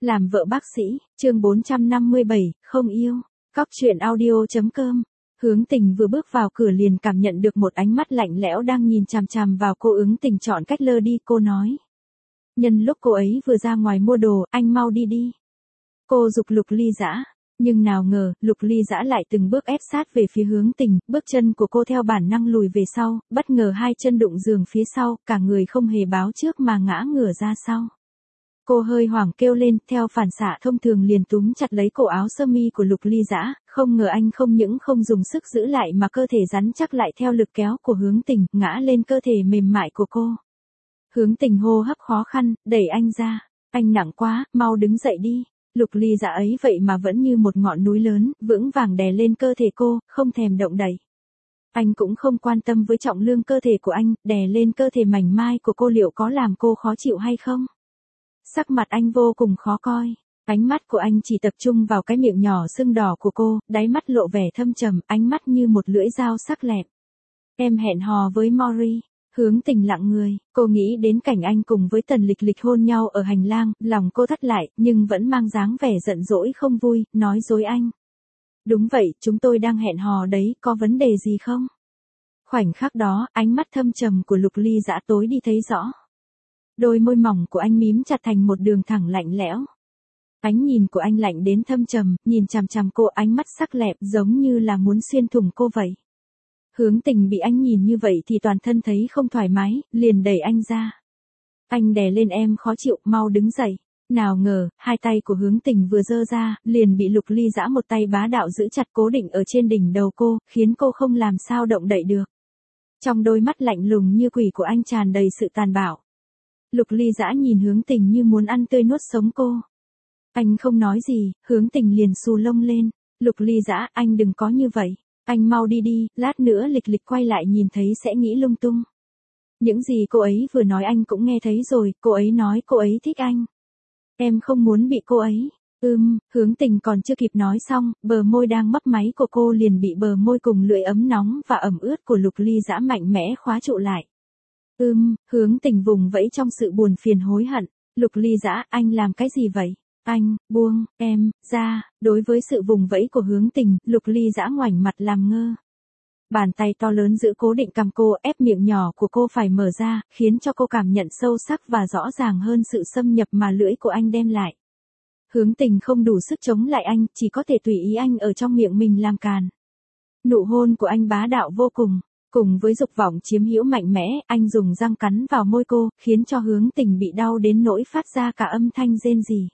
Làm vợ bác sĩ, chương 457, không yêu. Cóc truyện audio.com. Hướng Tình vừa bước vào cửa liền cảm nhận được một ánh mắt lạnh lẽo đang nhìn chằm chằm vào cô. Ứng Tình chọn cách lơ đi, cô nói. Nhân lúc cô ấy vừa ra ngoài mua đồ, anh mau đi đi. Cô giục Lục Ly Dã, nhưng nào ngờ, Lục Ly Dã lại từng bước ép sát về phía Hướng Tình, bước chân của cô theo bản năng lùi về sau, bất ngờ hai chân đụng giường phía sau, cả người không hề báo trước mà ngã ngửa ra sau. Cô hơi hoảng kêu lên, theo phản xạ thông thường liền túm chặt lấy cổ áo sơ mi của Lục Ly Dã, không ngờ anh không những không dùng sức giữ lại mà cơ thể rắn chắc lại theo lực kéo của Hướng Tình, ngã lên cơ thể mềm mại của cô. Hướng Tình hô hấp khó khăn, đẩy anh ra, anh nặng quá, mau đứng dậy đi. Lục Ly Dã ấy vậy mà vẫn như một ngọn núi lớn, vững vàng đè lên cơ thể cô, không thèm động đậy. Anh cũng không quan tâm với trọng lượng cơ thể của anh, đè lên cơ thể mảnh mai của cô liệu có làm cô khó chịu hay không. Sắc mặt anh vô cùng khó coi, ánh mắt của anh chỉ tập trung vào cái miệng nhỏ sưng đỏ của cô, đáy mắt lộ vẻ thâm trầm, ánh mắt như một lưỡi dao sắc lẹm. Em hẹn hò với Mori. Hướng Tình lặng người, cô nghĩ đến cảnh anh cùng với Tần Lịch Lịch hôn nhau ở hành lang, lòng cô thắt lại, nhưng vẫn mang dáng vẻ giận dỗi không vui, nói dối anh. Đúng vậy, chúng tôi đang hẹn hò đấy, có vấn đề gì không? Khoảnh khắc đó, ánh mắt thâm trầm của Lục Ly Dã tối đi thấy rõ. Đôi môi mỏng của anh mím chặt thành một đường thẳng lạnh lẽo. Ánh nhìn của anh lạnh đến thâm trầm, nhìn chằm chằm cô, ánh mắt sắc lẹm giống như là muốn xuyên thủng cô vậy. Hướng Tình bị anh nhìn như vậy thì toàn thân thấy không thoải mái, liền đẩy anh ra. Anh đè lên em khó chịu, mau đứng dậy. Nào ngờ, hai tay của Hướng Tình vừa giơ ra, liền bị Lục Ly Dã một tay bá đạo giữ chặt cố định ở trên đỉnh đầu cô, khiến cô không làm sao động đậy được. Trong đôi mắt lạnh lùng như quỷ của anh tràn đầy sự tàn bạo. Lục Ly Dã nhìn Hướng Tình như muốn ăn tươi nuốt sống cô. Anh không nói gì, Hướng Tình liền xù lông lên. Lục Ly Dã, anh đừng có như vậy. Anh mau đi đi, lát nữa Lịch Lịch quay lại nhìn thấy sẽ nghĩ lung tung. Những gì cô ấy vừa nói anh cũng nghe thấy rồi, cô ấy nói cô ấy thích anh. Em không muốn bị cô ấy. Hướng Tình còn chưa kịp nói xong, bờ môi đang mấp máy của cô liền bị bờ môi cùng lưỡi ấm nóng và ẩm ướt của Lục Ly Dã mạnh mẽ khóa trụ lại. Hướng Tình vùng vẫy trong sự buồn phiền hối hận. Lục Ly Dã, anh làm cái gì vậy? Anh, buông, em, ra. Đối với sự vùng vẫy của Hướng Tình, Lục Ly Dã ngoảnh mặt làm ngơ. Bàn tay to lớn giữ cố định cằm cô, ép miệng nhỏ của cô phải mở ra, khiến cho cô cảm nhận sâu sắc và rõ ràng hơn sự xâm nhập mà lưỡi của anh đem lại. Hướng Tình không đủ sức chống lại anh, chỉ có thể tùy ý anh ở trong miệng mình làm càn. Nụ hôn của anh bá đạo vô cùng. Cùng với dục vọng chiếm hữu mạnh mẽ, anh dùng răng cắn vào môi cô, khiến cho Hướng Tình bị đau đến nỗi phát ra cả âm thanh rên rỉ.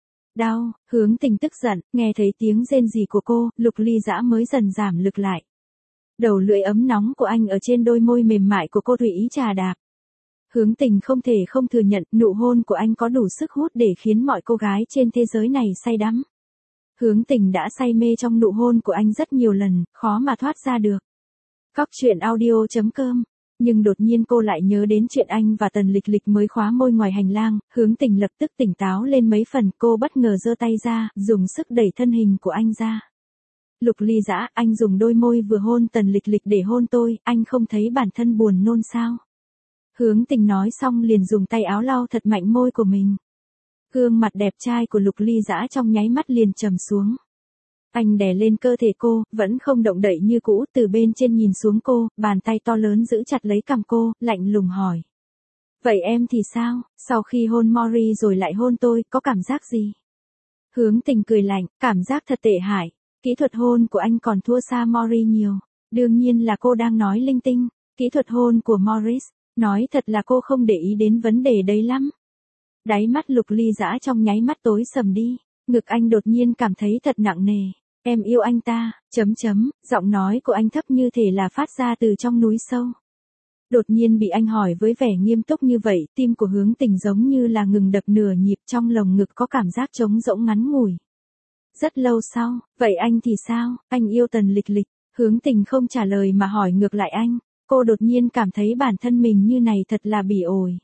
Đau, Hướng Tình tức giận, nghe thấy tiếng rên rỉ của cô, Lục Ly Dã mới dần giảm lực lại. Đầu lưỡi ấm nóng của anh ở trên đôi môi mềm mại của cô tùy ý trà đạp. Hướng Tình không thể không thừa nhận, nụ hôn của anh có đủ sức hút để khiến mọi cô gái trên thế giới này say đắm. Hướng Tình đã say mê trong nụ hôn của anh rất nhiều lần, khó mà thoát ra được. Cóc truyện audio.com. Nhưng đột nhiên cô lại nhớ đến chuyện anh và Tần Lịch Lịch mới khóa môi ngoài hành lang, Hướng Tình lập tức tỉnh táo lên mấy phần, cô bất ngờ giơ tay ra, dùng sức đẩy thân hình của anh ra. Lục Ly Dã, anh dùng đôi môi vừa hôn Tần Lịch Lịch để hôn tôi, anh không thấy bản thân buồn nôn sao? Hướng Tình nói xong liền dùng tay áo lau thật mạnh môi của mình. Gương mặt đẹp trai của Lục Ly Dã trong nháy mắt liền trầm xuống. Anh đè lên cơ thể cô, vẫn không động đậy như cũ, từ bên trên nhìn xuống cô, bàn tay to lớn giữ chặt lấy cằm cô, lạnh lùng hỏi. Vậy em thì sao, sau khi hôn Mori rồi lại hôn tôi, có cảm giác gì? Hướng Tình cười lạnh, cảm giác thật tệ hại, kỹ thuật hôn của anh còn thua xa Mori nhiều. Đương nhiên là cô đang nói linh tinh, kỹ thuật hôn của Morris, nói thật là cô không để ý đến vấn đề đấy lắm. Đáy mắt Lục Ly Dã trong nháy mắt tối sầm đi, ngực anh đột nhiên cảm thấy thật nặng nề. Em yêu anh ta, giọng nói của anh thấp như thể là phát ra từ trong núi sâu. Đột nhiên bị anh hỏi với vẻ nghiêm túc như vậy, tim của Hướng Tình giống như là ngừng đập nửa nhịp, trong lồng ngực có cảm giác trống rỗng ngắn ngủi. Rất lâu sau, vậy anh thì sao, anh yêu Tần Lịch Lịch? Hướng Tình không trả lời mà hỏi ngược lại anh, cô đột nhiên cảm thấy bản thân mình như này thật là bỉ ổi.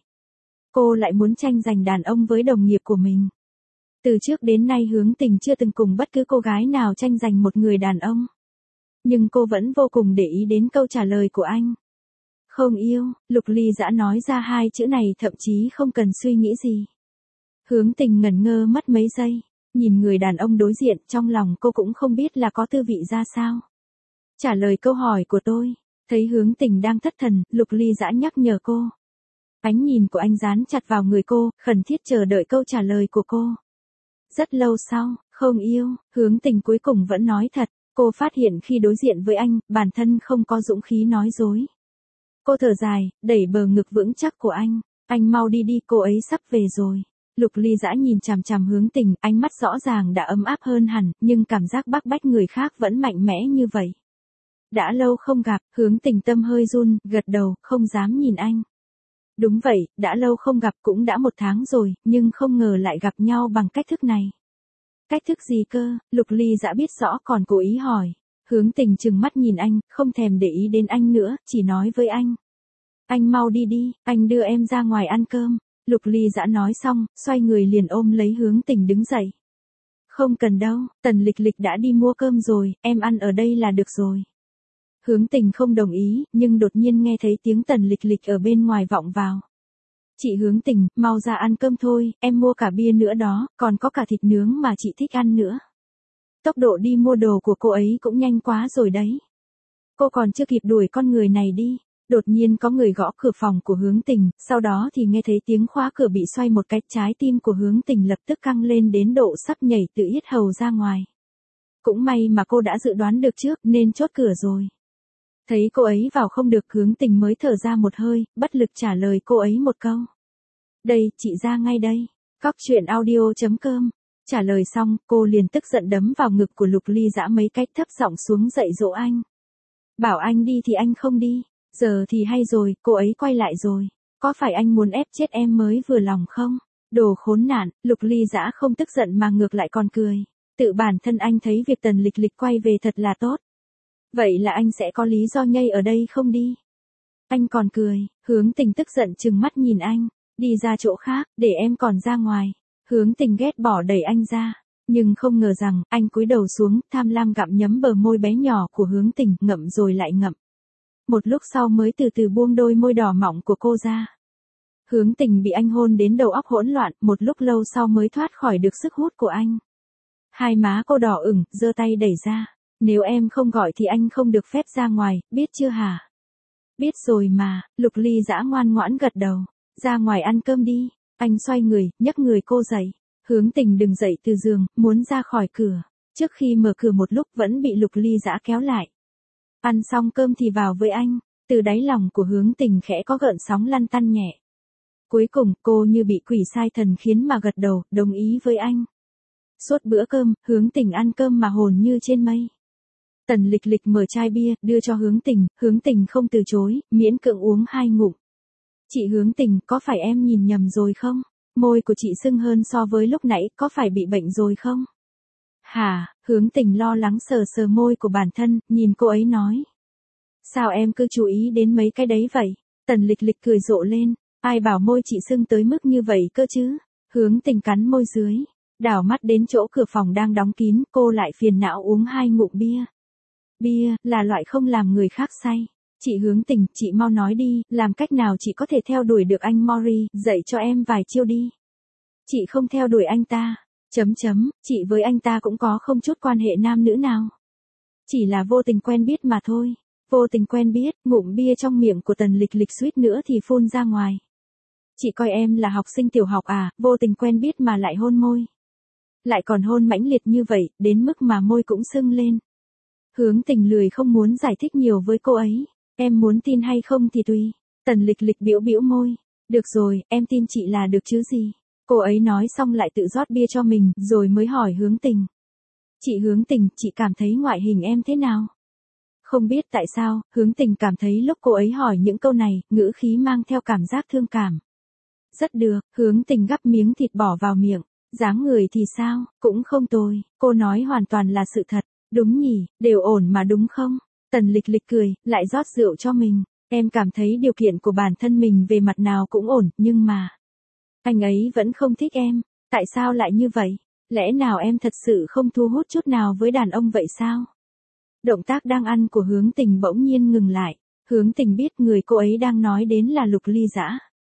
Cô lại muốn tranh giành đàn ông với đồng nghiệp của mình. Từ trước đến nay Hướng Tình chưa từng cùng bất cứ cô gái nào tranh giành một người đàn ông. Nhưng cô vẫn vô cùng để ý đến câu trả lời của anh. Không yêu, Lục Ly Dã nói ra hai chữ này thậm chí không cần suy nghĩ gì. Hướng Tình ngẩn ngơ mất mấy giây, nhìn người đàn ông đối diện, trong lòng cô cũng không biết là có tư vị ra sao. Trả lời câu hỏi của tôi, thấy Hướng Tình đang thất thần, Lục Ly Dã nhắc nhở cô. Ánh nhìn của anh dán chặt vào người cô, khẩn thiết chờ đợi câu trả lời của cô. Rất lâu sau, không yêu, Hướng Tình cuối cùng vẫn nói thật, cô phát hiện khi đối diện với anh, bản thân không có dũng khí nói dối. Cô thở dài, đẩy bờ ngực vững chắc của anh mau đi đi, cô ấy sắp về rồi. Lục Ly Dã nhìn chằm chằm Hướng Tình, ánh mắt rõ ràng đã ấm áp hơn hẳn, nhưng cảm giác bác bách người khác vẫn mạnh mẽ như vậy. Đã lâu không gặp, Hướng Tình tâm hơi run, gật đầu, không dám nhìn anh. Đúng vậy, đã lâu không gặp, cũng đã 1 tháng rồi, nhưng không ngờ lại gặp nhau bằng cách thức này. Cách thức gì cơ? Lục Ly Dã biết rõ còn cố ý hỏi. Hướng Tình trừng mắt nhìn anh, không thèm để ý đến anh nữa, chỉ nói với anh. Anh mau đi đi, anh đưa em ra ngoài ăn cơm. Lục Ly Dã nói xong, xoay người liền ôm lấy Hướng Tình đứng dậy. Không cần đâu, Tần Lịch Lịch đã đi mua cơm rồi, em ăn ở đây là được rồi. Hướng Tình không đồng ý, nhưng đột nhiên nghe thấy tiếng Tần Lịch Lịch ở bên ngoài vọng vào. Chị Hướng Tình, mau ra ăn cơm thôi, em mua cả bia nữa đó, còn có cả thịt nướng mà chị thích ăn nữa. Tốc độ đi mua đồ của cô ấy cũng nhanh quá rồi đấy. Cô còn chưa kịp đuổi con người này đi. Đột nhiên có người gõ cửa phòng của Hướng Tình, sau đó thì nghe thấy tiếng khóa cửa bị xoay một cái, trái tim của Hướng Tình lập tức căng lên đến độ sắp nhảy từ yết hầu ra ngoài. Cũng may mà cô đã dự đoán được trước nên chốt cửa rồi. Thấy cô ấy vào không được, Hướng Tình mới thở ra một hơi, bất lực trả lời cô ấy một câu. Đây, chị ra ngay đây. Cóc truyện audio.com. Trả lời xong, cô liền tức giận đấm vào ngực của Lục Ly Dã mấy cái, thấp giọng xuống dạy dỗ anh. Bảo anh đi thì anh không đi. Giờ thì hay rồi, cô ấy quay lại rồi. Có phải anh muốn ép chết em mới vừa lòng không? Đồ khốn nạn, Lục Ly Dã không tức giận mà ngược lại còn cười. Tự bản thân anh thấy việc Tần Lịch Lịch quay về thật là tốt. Vậy là anh sẽ có lý do nhây ở đây không đi? Anh còn cười, Hướng Tình tức giận trừng mắt nhìn anh. Đi ra chỗ khác, để em còn ra ngoài. Hướng Tình ghét bỏ đẩy anh ra. Nhưng không ngờ rằng, anh cúi đầu xuống, tham lam gặm nhấm bờ môi bé nhỏ của Hướng Tình, ngậm rồi lại ngậm. Một lúc sau mới từ từ buông đôi môi đỏ mọng của cô ra. Hướng Tình bị anh hôn đến đầu óc hỗn loạn, một lúc lâu sau mới thoát khỏi được sức hút của anh. Hai má cô đỏ ửng, giơ tay đẩy ra. Nếu em không gọi thì anh không được phép ra ngoài, biết chưa hả? Biết rồi mà, Lục Ly Dã ngoan ngoãn gật đầu. Ra ngoài ăn cơm đi. Anh xoay người, nhấc người cô dậy. Hướng Tình đừng dậy từ giường, muốn ra khỏi cửa. Trước khi mở cửa một lúc vẫn bị Lục Ly Dã kéo lại. Ăn xong cơm thì vào với anh. Từ đáy lòng của Hướng Tình khẽ có gợn sóng lăn tăn nhẹ. Cuối cùng cô như bị quỷ sai thần khiến mà gật đầu, đồng ý với anh. Suốt bữa cơm, Hướng Tình ăn cơm mà hồn như trên mây. Tần Lịch Lịch mở chai bia, đưa cho Hướng Tình không từ chối, miễn cưỡng uống 2 ngụm. Chị Hướng Tình, có phải em nhìn nhầm rồi không? Môi của chị sưng hơn so với lúc nãy, có phải bị bệnh rồi không? Hả, Hướng Tình lo lắng sờ sờ môi của bản thân, nhìn cô ấy nói. Sao em cứ chú ý đến mấy cái đấy vậy? Tần Lịch Lịch cười rộ lên, ai bảo môi chị sưng tới mức như vậy cơ chứ? Hướng Tình cắn môi dưới, đảo mắt đến chỗ cửa phòng đang đóng kín, cô lại phiền não uống 2 ngụm bia. Bia, là loại không làm người khác say. Chị Hướng Tình, chị mau nói đi, làm cách nào chị có thể theo đuổi được anh Mori, dạy cho em vài chiêu đi. Chị không theo đuổi anh ta. Chị với anh ta cũng có không chút quan hệ nam nữ nào. Chỉ là vô tình quen biết mà thôi. Vô tình quen biết, ngụm bia trong miệng của Tần Lịch Lịch suýt nữa thì phun ra ngoài. Chị coi em là học sinh tiểu học à, vô tình quen biết mà lại hôn môi. Lại còn hôn mãnh liệt như vậy, đến mức mà môi cũng sưng lên. Hướng Tình lười không muốn giải thích nhiều với cô ấy. Em muốn tin hay không thì tùy. Tần Lịch Lịch bĩu bĩu môi. Được rồi, em tin chị là được chứ gì. Cô ấy nói xong lại tự rót bia cho mình, rồi mới hỏi Hướng Tình. Chị Hướng Tình, chị cảm thấy ngoại hình em thế nào? Không biết tại sao, Hướng Tình cảm thấy lúc cô ấy hỏi những câu này, ngữ khí mang theo cảm giác thương cảm. Rất được, Hướng Tình gắp miếng thịt bỏ vào miệng. Dáng người thì sao, cũng không tồi. Cô nói hoàn toàn là sự thật. Đúng nhỉ, đều ổn mà đúng không? Tần Lịch Lịch cười, lại rót rượu cho mình. Em cảm thấy điều kiện của bản thân mình về mặt nào cũng ổn, nhưng mà anh ấy vẫn không thích em. Tại sao lại như vậy? Lẽ nào em thật sự không thu hút chút nào với đàn ông vậy sao? Động tác đang ăn của Hướng Tình bỗng nhiên ngừng lại. Hướng Tình biết người cô ấy đang nói đến là Lục Ly Dã.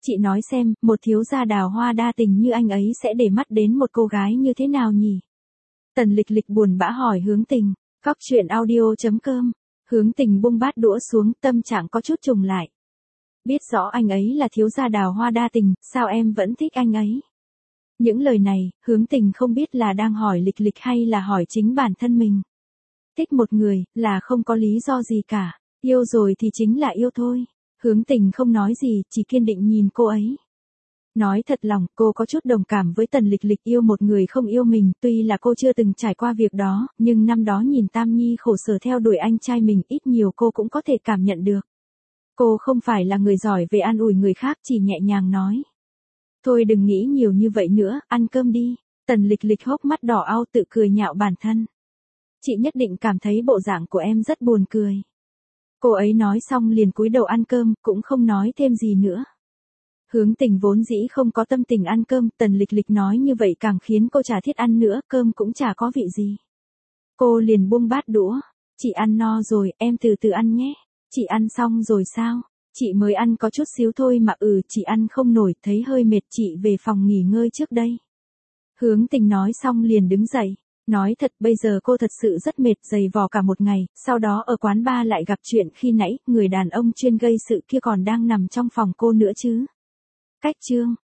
Chị nói xem, một thiếu gia đào hoa đa tình như anh ấy sẽ để mắt đến một cô gái như thế nào nhỉ? Tần Lịch Lịch buồn bã hỏi Hướng Tình. Cóc truyện audio.com. Hướng Tình buông bát đũa xuống, tâm trạng có chút trùng lại. Biết rõ anh ấy là thiếu gia đào hoa đa tình, sao em vẫn thích anh ấy? Những lời này, Hướng Tình không biết là đang hỏi Lịch Lịch hay là hỏi chính bản thân mình. Thích một người, là không có lý do gì cả. Yêu rồi thì chính là yêu thôi. Hướng Tình không nói gì, chỉ kiên định nhìn cô ấy. Nói thật lòng, cô có chút đồng cảm với Tần Lịch Lịch yêu một người không yêu mình, tuy là cô chưa từng trải qua việc đó, nhưng năm đó nhìn Tam Nhi khổ sở theo đuổi anh trai mình, ít nhiều cô cũng có thể cảm nhận được. Cô không phải là người giỏi về an ủi người khác, chỉ nhẹ nhàng nói. Thôi đừng nghĩ nhiều như vậy nữa, ăn cơm đi. Tần Lịch Lịch hốc mắt đỏ au tự cười nhạo bản thân. Chị nhất định cảm thấy bộ dạng của em rất buồn cười. Cô ấy nói xong liền cúi đầu ăn cơm, cũng không nói thêm gì nữa. Hướng Tình vốn dĩ không có tâm tình ăn cơm, Tần Lịch Lịch nói như vậy càng khiến cô chả thiết ăn nữa, cơm cũng chả có vị gì. Cô liền buông bát đũa. Chị ăn no rồi, em từ từ ăn nhé. Chị ăn xong rồi sao? Chị mới ăn có chút xíu thôi mà chị ăn không nổi, thấy hơi mệt, chị về phòng nghỉ ngơi trước đây. Hướng Tình nói xong liền đứng dậy. Nói thật bây giờ cô thật sự rất mệt, giày vò cả một ngày, sau đó ở quán bar lại gặp chuyện khi nãy, người đàn ông chuyên gây sự kia còn đang nằm trong phòng cô nữa chứ. Cách chương.